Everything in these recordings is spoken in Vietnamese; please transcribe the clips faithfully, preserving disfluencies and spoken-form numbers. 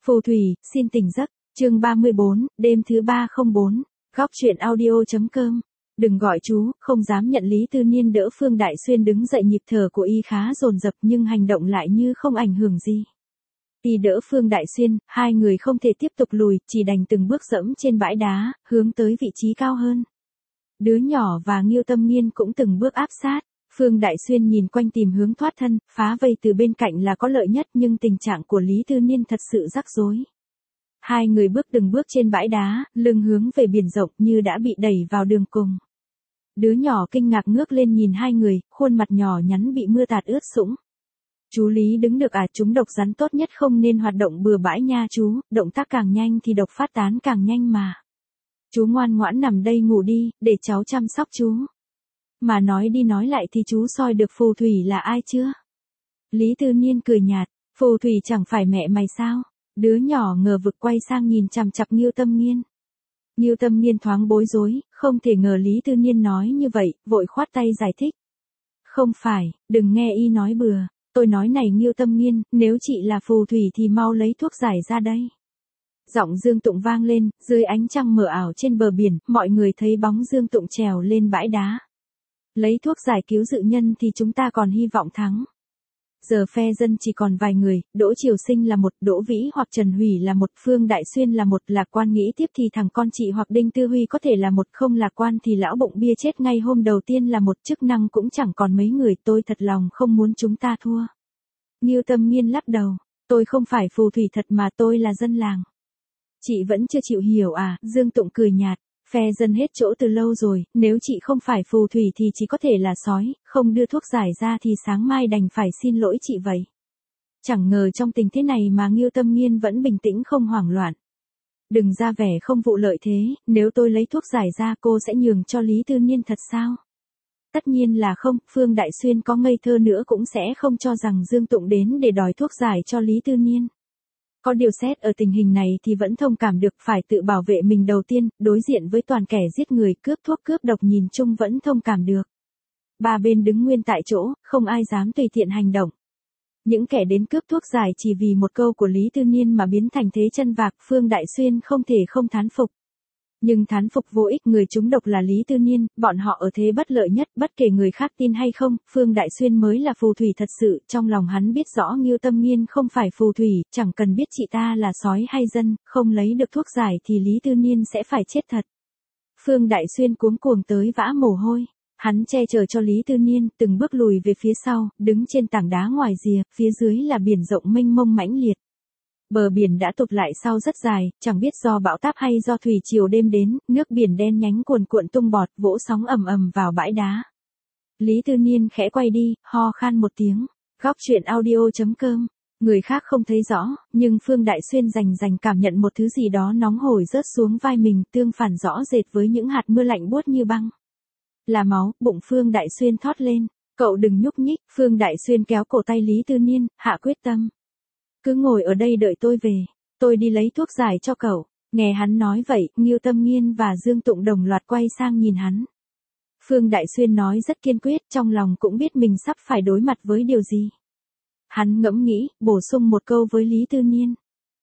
Phù thủy, xin tỉnh giấc, chương ba mươi bốn, đêm thứ ba không bốn, góc truyện audio.com. Đừng gọi chú, không dám nhận Lý Tư Niên đỡ Phương Đại Xuyên đứng dậy, nhịp thở của y khá dồn dập nhưng hành động lại như không ảnh hưởng gì. Y đỡ Phương Đại Xuyên, hai người không thể tiếp tục lùi, chỉ đành từng bước dẫm trên bãi đá, hướng tới vị trí cao hơn. Đứa nhỏ và Ngưu Tâm Nghiên cũng từng bước áp sát. Phương Đại Xuyên nhìn quanh tìm hướng thoát thân, phá vây từ bên cạnh là có lợi nhất, nhưng tình trạng của Lý Tư Niên thật sự rắc rối. Hai người bước từng bước trên bãi đá, lưng hướng về biển rộng như đã bị đẩy vào đường cùng. Đứa nhỏ kinh ngạc ngước lên nhìn hai người, khuôn mặt nhỏ nhắn bị mưa tạt ướt sũng. Chú Lý đứng được à, chúng độc rắn tốt nhất không nên hoạt động bừa bãi nha chú, động tác càng nhanh thì độc phát tán càng nhanh mà. Chú ngoan ngoãn nằm đây ngủ đi, để cháu chăm sóc chú. Mà nói đi nói lại thì chú soi được phù thủy là ai chưa? Lý Tư Niên cười nhạt, phù thủy chẳng phải mẹ mày sao? Đứa nhỏ ngờ vực quay sang nhìn chằm chằm Ngưu Tâm Nghiên. Ngưu Tâm Nghiên thoáng bối rối, không thể ngờ Lý Tư Niên nói như vậy, vội khoát tay giải thích. Không phải, đừng nghe y nói bừa, tôi nói này Ngưu Tâm Nghiên, nếu chị là phù thủy thì mau lấy thuốc giải ra đây. Giọng Dương Tụng vang lên, dưới ánh trăng mờ ảo trên bờ biển, mọi người thấy bóng Dương Tụng trèo lên bãi đá. Lấy thuốc giải cứu dự nhân thì chúng ta còn hy vọng thắng. Giờ phe dân chỉ còn vài người, Đỗ Triều Sinh là một, Đỗ Vĩ hoặc Trần Hủy là một, Phương Đại Xuyên là một, lạc quan nghĩ tiếp thì thằng con chị hoặc Đinh Tư Huy có thể là một, không lạc quan thì lão bụng bia chết ngay hôm đầu tiên là một, chức năng cũng chẳng còn mấy người, tôi thật lòng không muốn chúng ta thua. Ngưu Tâm Nghiên lắc đầu, tôi không phải phù thủy thật mà tôi là dân làng. Chị vẫn chưa chịu hiểu à, Dương Tụng cười nhạt. Phe dân hết chỗ từ lâu rồi, nếu chị không phải phù thủy thì chỉ có thể là sói, không đưa thuốc giải ra thì sáng mai đành phải xin lỗi chị vậy. Chẳng ngờ trong tình thế này mà Ngưu Tâm Nghiên vẫn bình tĩnh không hoảng loạn. Đừng ra vẻ không vụ lợi thế, nếu tôi lấy thuốc giải ra cô sẽ nhường cho Lý Tư Niên thật sao? Tất nhiên là không, Phương Đại Xuyên có ngây thơ nữa cũng sẽ không cho rằng Dương Tụng đến để đòi thuốc giải cho Lý Tư Niên. Có điều xét ở tình hình này thì vẫn thông cảm được, phải tự bảo vệ mình đầu tiên, đối diện với toàn kẻ giết người, cướp thuốc cướp độc nhìn chung vẫn thông cảm được. Ba bên đứng nguyên tại chỗ, không ai dám tùy tiện hành động. Những kẻ đến cướp thuốc giải chỉ vì một câu của Lý Tư Niên mà biến thành thế chân vạc, Phương Đại Xuyên không thể không thán phục. Nhưng thán phục vô ích, người trúng độc là Lý Tư Niên, bọn họ ở thế bất lợi nhất, bất kể người khác tin hay không, Phương Đại Xuyên mới là phù thủy thật sự, trong lòng hắn biết rõ Ngưu Tâm Nghiên không phải phù thủy, chẳng cần biết chị ta là sói hay dân, không lấy được thuốc giải thì Lý Tư Niên sẽ phải chết thật. Phương Đại Xuyên cuống cuồng tới vã mồ hôi, hắn che chở cho Lý Tư Niên, từng bước lùi về phía sau, đứng trên tảng đá ngoài rìa, phía dưới là biển rộng mênh mông mãnh liệt. Bờ biển đã tụt lại sau rất dài, chẳng biết do bão táp hay do thủy triều đêm đến, nước biển đen nhánh cuồn cuộn tung bọt, vỗ sóng ầm ầm vào bãi đá. Lý Tư Niên khẽ quay đi, ho khan một tiếng. Góc truyện audio.com. Người khác không thấy rõ, nhưng Phương Đại Xuyên rành rành cảm nhận một thứ gì đó nóng hổi rớt xuống vai mình, tương phản rõ rệt với những hạt mưa lạnh buốt như băng. Là máu, bụng Phương Đại Xuyên thót lên. Cậu đừng nhúc nhích, Phương Đại Xuyên kéo cổ tay Lý Tư Niên, hạ quyết tâm. Cứ ngồi ở đây đợi tôi về, tôi đi lấy thuốc giải cho cậu. Nghe hắn nói vậy, Ngưu Tâm Nghiên và Dương Tụng đồng loạt quay sang nhìn hắn. Phương Đại Xuyên nói rất kiên quyết, trong lòng cũng biết mình sắp phải đối mặt với điều gì. Hắn ngẫm nghĩ, bổ sung một câu với Lý Tư Niên.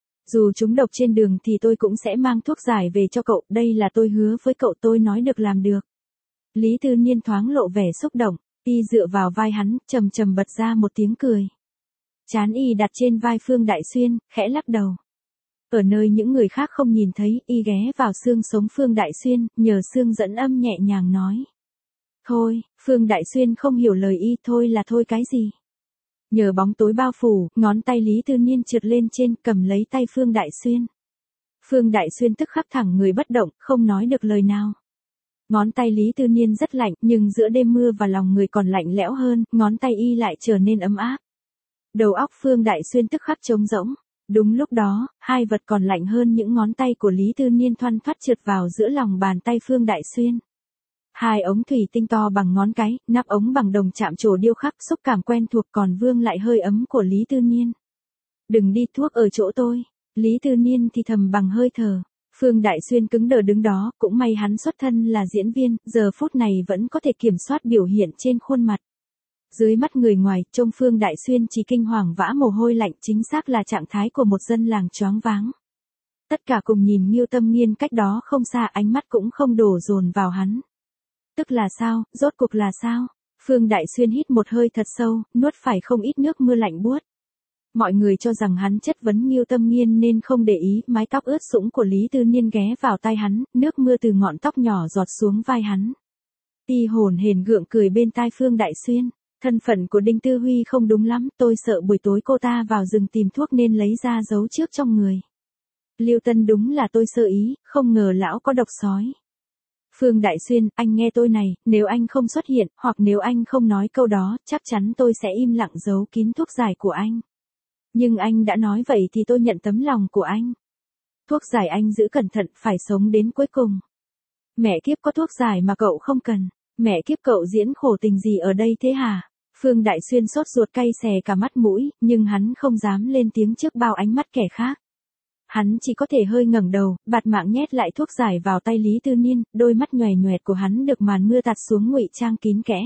Dù trúng độc trên đường thì tôi cũng sẽ mang thuốc giải về cho cậu, đây là tôi hứa với cậu, tôi nói được làm được. Lý Tư Niên thoáng lộ vẻ xúc động, y dựa vào vai hắn, trầm trầm bật ra một tiếng cười. Chán y đặt trên vai Phương Đại Xuyên, khẽ lắc đầu. Ở nơi những người khác không nhìn thấy, y ghé vào xương sống Phương Đại Xuyên, nhờ xương dẫn âm nhẹ nhàng nói. Thôi, Phương Đại Xuyên không hiểu lời y, thôi là thôi cái gì. Nhờ bóng tối bao phủ, ngón tay Lý Tư Niên trượt lên trên, cầm lấy tay Phương Đại Xuyên. Phương Đại Xuyên tức khắc thẳng người bất động, không nói được lời nào. Ngón tay Lý Tư Niên rất lạnh, nhưng giữa đêm mưa và lòng người còn lạnh lẽo hơn, ngón tay y lại trở nên ấm áp. Đầu óc Phương Đại Xuyên tức khắc trống rỗng. Đúng lúc đó, hai vật còn lạnh hơn những ngón tay của Lý Tư Niên thoăn thoắt trượt vào giữa lòng bàn tay Phương Đại Xuyên. Hai ống thủy tinh to bằng ngón cái, nắp ống bằng đồng chạm trổ điêu khắc, xúc cảm quen thuộc còn vương lại hơi ấm của Lý Tư Niên. Đừng đi, thuốc ở chỗ tôi. Lý Tư Niên thì thầm bằng hơi thở. Phương Đại Xuyên cứng đờ đứng đó, cũng may hắn xuất thân là diễn viên, giờ phút này vẫn có thể kiểm soát biểu hiện trên khuôn mặt. Dưới mắt người ngoài, trông Phương Đại Xuyên chỉ kinh hoàng vã mồ hôi lạnh, chính xác là trạng thái của một dân làng choáng váng. Tất cả cùng nhìn Ngưu Tâm Nghiên cách đó không xa, ánh mắt cũng không đổ dồn vào hắn. Tức là sao, rốt cuộc là sao? Phương Đại Xuyên hít một hơi thật sâu, nuốt phải không ít nước mưa lạnh buốt. Mọi người cho rằng hắn chất vấn Ngưu Tâm Nghiên nên không để ý, mái tóc ướt sũng của Lý Tư Niên ghé vào tai hắn, nước mưa từ ngọn tóc nhỏ giọt xuống vai hắn. Ti hồn hển gượng cười bên tai Phương Đại Xuyên, thân phận của Đinh Tư Huy không đúng lắm, tôi sợ buổi tối cô ta vào rừng tìm thuốc nên lấy ra giấu trước trong người. Lưu Tân đúng là tôi sơ ý, không ngờ lão có độc sói. Phương Đại Xuyên, anh nghe tôi này, nếu anh không xuất hiện, hoặc nếu anh không nói câu đó, chắc chắn tôi sẽ im lặng giấu kín thuốc giải của anh. Nhưng anh đã nói vậy thì tôi nhận tấm lòng của anh. Thuốc giải anh giữ cẩn thận, phải sống đến cuối cùng. Mẹ kiếp, có thuốc giải mà cậu không cần. Mẹ kiếp, cậu diễn khổ tình gì ở đây thế hả? Phương Đại Xuyên sốt ruột cay xè cả mắt mũi, nhưng hắn không dám lên tiếng trước bao ánh mắt kẻ khác. Hắn chỉ có thể hơi ngẩng đầu, bạt mạng nhét lại thuốc giải vào tay Lý Tư Niên, đôi mắt nhòe nhoẹt của hắn được màn mưa tạt xuống ngụy trang kín kẽ.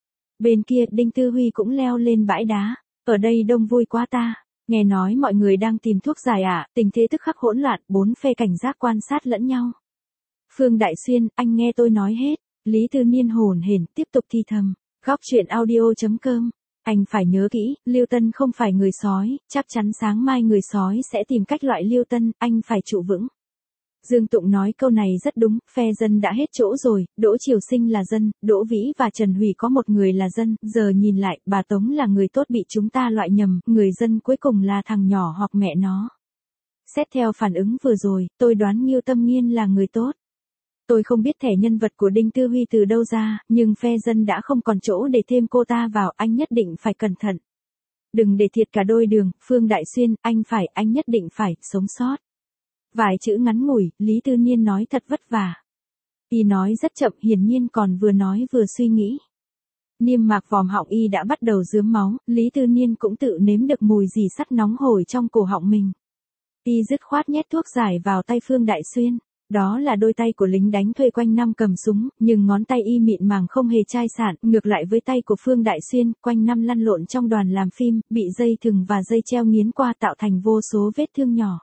Bên kia, Đinh Tư Huy cũng leo lên bãi đá. Ở đây đông vui quá ta. Nghe nói mọi người đang tìm thuốc giải à, tình thế tức khắc hỗn loạn, bốn phe cảnh giác quan sát lẫn nhau. Phương Đại Xuyên, anh nghe tôi nói hết. Lý Tư Niên hồn hển tiếp tục thi thầm. Góc truyện audio chấm com. Anh phải nhớ kỹ, Lưu Tân không phải người sói, chắc chắn sáng mai người sói sẽ tìm cách loại Lưu Tân, anh phải trụ vững. Dương Tụng nói câu này rất đúng, phe dân đã hết chỗ rồi, Đỗ Triều Sinh là dân, Đỗ Vĩ và Trần Hủy có một người là dân, giờ nhìn lại, bà Tống là người tốt bị chúng ta loại nhầm, người dân cuối cùng là thằng nhỏ hoặc mẹ nó. Xét theo phản ứng vừa rồi, tôi đoán Ngưu Tâm Nghiên là người tốt. Tôi không biết thẻ nhân vật của Đinh Tư Huy từ đâu ra, nhưng phe dân đã không còn chỗ để thêm cô ta vào, anh nhất định phải cẩn thận. Đừng để thiệt cả đôi đường, Phương Đại Xuyên, anh phải, anh nhất định phải, sống sót. Vài chữ ngắn ngủi, Lý Tư Niên nói thật vất vả. Y nói rất chậm, hiển nhiên còn vừa nói vừa suy nghĩ. Niêm mạc vòm họng y đã bắt đầu rướm máu, Lý Tư Niên cũng tự nếm được mùi dì sắt nóng hổi trong cổ họng mình. Y dứt khoát nhét thuốc giải vào tay Phương Đại Xuyên. Đó là đôi tay của lính đánh thuê quanh năm cầm súng, nhưng ngón tay y mịn màng không hề chai sạn, ngược lại với tay của Phương Đại Xuyên, quanh năm lăn lộn trong đoàn làm phim, bị dây thừng và dây treo nghiến qua tạo thành vô số vết thương nhỏ.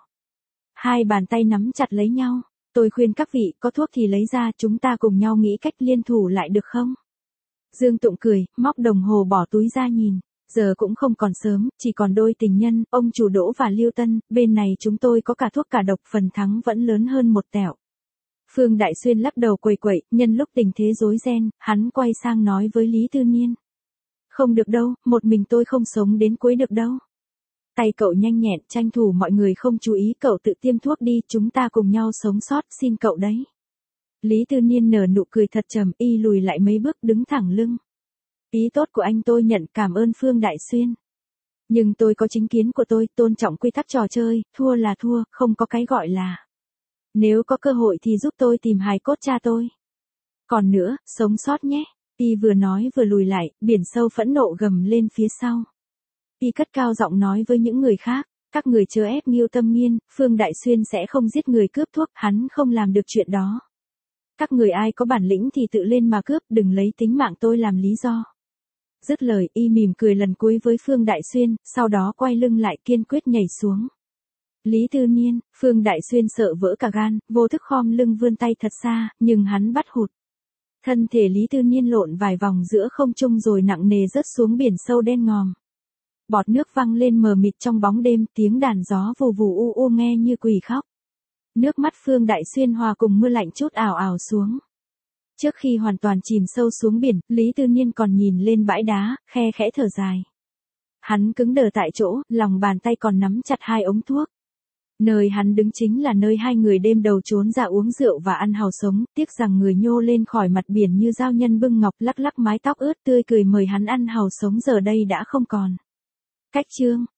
Hai bàn tay nắm chặt lấy nhau, tôi khuyên các vị, có thuốc thì lấy ra, chúng ta cùng nhau nghĩ cách liên thủ lại được không? Dương Tụng cười, móc đồng hồ bỏ túi ra nhìn. Giờ cũng không còn sớm, chỉ còn đôi tình nhân, ông chủ Đỗ và Lưu Tân, bên này chúng tôi có cả thuốc cả độc, phần thắng vẫn lớn hơn một tẹo. Phương Đại Xuyên lắc đầu quầy quậy, nhân lúc tình thế rối ren, hắn quay sang nói với Lý Tư Niên. Không được đâu, một mình tôi không sống đến cuối được đâu. Tay cậu nhanh nhẹn, tranh thủ mọi người không chú ý, cậu tự tiêm thuốc đi, chúng ta cùng nhau sống sót, xin cậu đấy. Lý Tư Niên nở nụ cười thật trầm, y lùi lại mấy bước đứng thẳng lưng. Ý tốt của anh tôi nhận, cảm ơn Phương Đại Xuyên. Nhưng tôi có chính kiến của tôi, tôn trọng quy tắc trò chơi, thua là thua, không có cái gọi là. Nếu có cơ hội thì giúp tôi tìm hài cốt cha tôi. Còn nữa, sống sót nhé. Y vừa nói vừa lùi lại, biển sâu phẫn nộ gầm lên phía sau. Y cất cao giọng nói với những người khác, các người chớ ép Ngưu Tâm Nghiên, Phương Đại Xuyên sẽ không giết người cướp thuốc, hắn không làm được chuyện đó. Các người ai có bản lĩnh thì tự lên mà cướp, đừng lấy tính mạng tôi làm lý do. Dứt lời, y mỉm cười lần cuối với Phương Đại Xuyên, sau đó quay lưng lại kiên quyết nhảy xuống. Lý Tư Niên, Phương Đại Xuyên sợ vỡ cả gan, vô thức khom lưng vươn tay thật xa, nhưng hắn bắt hụt. Thân thể Lý Tư Niên lộn vài vòng giữa không trung rồi nặng nề rớt xuống biển sâu đen ngòm. Bọt nước văng lên mờ mịt trong bóng đêm, tiếng đàn gió vù vù u u nghe như quỷ khóc. Nước mắt Phương Đại Xuyên hòa cùng mưa lạnh chút ảo ảo xuống. Trước khi hoàn toàn chìm sâu xuống biển, Lý Tư Niên còn nhìn lên bãi đá, khe khẽ thở dài. Hắn cứng đờ tại chỗ, lòng bàn tay còn nắm chặt hai ống thuốc. Nơi hắn đứng chính là nơi hai người đêm đầu trốn ra uống rượu và ăn hàu sống, tiếc rằng người nhô lên khỏi mặt biển như dao nhân bưng ngọc, lắc lắc mái tóc ướt tươi cười mời hắn ăn hàu sống giờ đây đã không còn. Cách chương